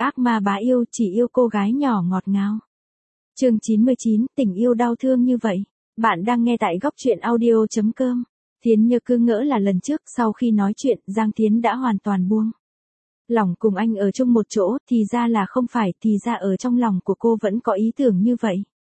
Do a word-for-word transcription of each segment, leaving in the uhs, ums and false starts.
ác ma bá yêu chỉ yêu cô gái nhỏ ngọt ngào. Chương chín mươi chín, tình yêu đau thương như vậy. Bạn đang nghe tại góc truyện audio chấm com. Thiến Như cứ ngỡ là lần trước sau khi nói chuyện Giang Thiến đã hoàn toàn buông lòng cùng anh ở chung một chỗ, thì ra là không phải, thì ra ở trong lòng của cô vẫn có ý tưởng như vậy.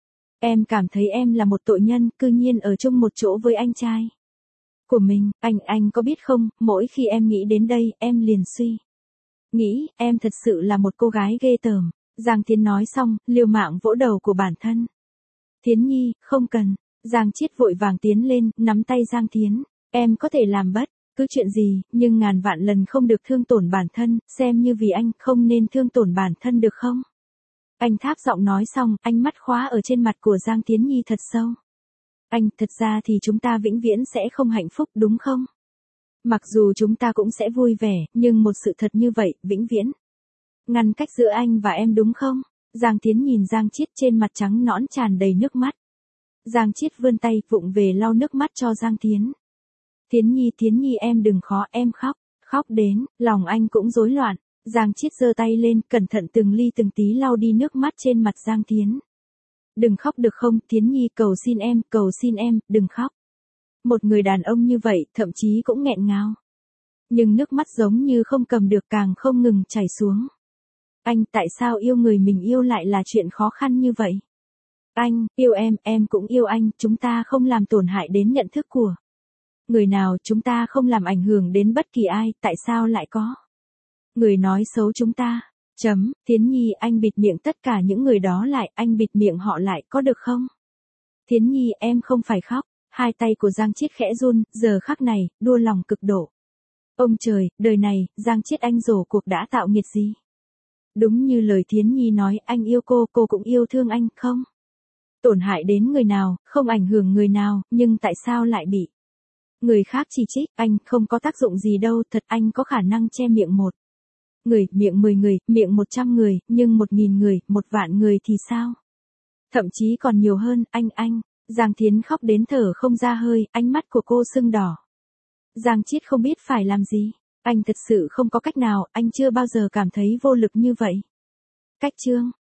Em cảm thấy em là một tội nhân, cư nhiên ở chung một chỗ với anh trai của mình, anh, anh có biết không, mỗi khi em nghĩ đến đây, em liền suy nghĩ, em thật sự là một cô gái ghê tởm. Giang Thiến nói xong, liều mạng vỗ đầu của bản thân. Thiến Nhi, không cần. Giang Chiết vội vàng tiến lên, nắm tay Giang Thiến. Em có thể làm bất cứ chuyện gì, nhưng ngàn vạn lần không được thương tổn bản thân, xem như vì anh, không nên thương tổn bản thân được không? Anh tháp giọng nói xong, ánh mắt khóa ở trên mặt của Giang Thiến Nhi thật sâu. Anh, thật ra thì chúng ta vĩnh viễn sẽ không hạnh phúc đúng không? Mặc dù chúng ta cũng sẽ vui vẻ, nhưng một sự thật như vậy, vĩnh viễn ngăn cách giữa anh và em đúng không? Giang Thiến nhìn Giang Chiết trên mặt trắng nõn tràn đầy nước mắt. Giang Chiết vươn tay vụng về lau nước mắt cho Giang Thiến. Thiến Nhi, Thiến Nhi em đừng khó, em khóc, khóc đến, lòng anh cũng rối loạn. Giang Chiết giơ tay lên, cẩn thận từng ly từng tí lau đi nước mắt trên mặt Giang Thiến. Đừng khóc được không, Thiến Nhi, cầu xin em, cầu xin em, đừng khóc. Một người đàn ông như vậy, thậm chí cũng nghẹn ngào. Nhưng nước mắt giống như không cầm được, càng không ngừng chảy xuống. Anh, tại sao yêu người mình yêu lại là chuyện khó khăn như vậy? Anh, yêu em, em cũng yêu anh, chúng ta không làm tổn hại đến nhận thức của người nào, chúng ta không làm ảnh hưởng đến bất kỳ ai, tại sao lại có người nói xấu chúng ta? Chấm, Thiến Nhi, anh bịt miệng tất cả những người đó lại, anh bịt miệng họ lại, có được không? Thiến Nhi, em không phải khóc. Hai tay của Giang Chiết khẽ run, giờ khắc này, đua lòng cực độ. Ông trời, đời này, Giang Chiết anh rổ cuộc đã tạo nghiệt gì? Đúng như lời Thiến Nhi nói, anh yêu cô, cô cũng yêu thương anh, không tổn hại đến người nào, không ảnh hưởng người nào, nhưng tại sao lại bị người khác chỉ trích? Anh không có tác dụng gì đâu, thật, anh có khả năng che miệng một người, miệng mười người, miệng một trăm người, nhưng một nghìn người, một vạn người thì sao? Thậm chí còn nhiều hơn, anh, anh. Giang Thiến khóc đến thở không ra hơi, ánh mắt của cô sưng đỏ. Giang Chiết không biết phải làm gì. Anh thật sự không có cách nào, anh chưa bao giờ cảm thấy vô lực như vậy. Cách chương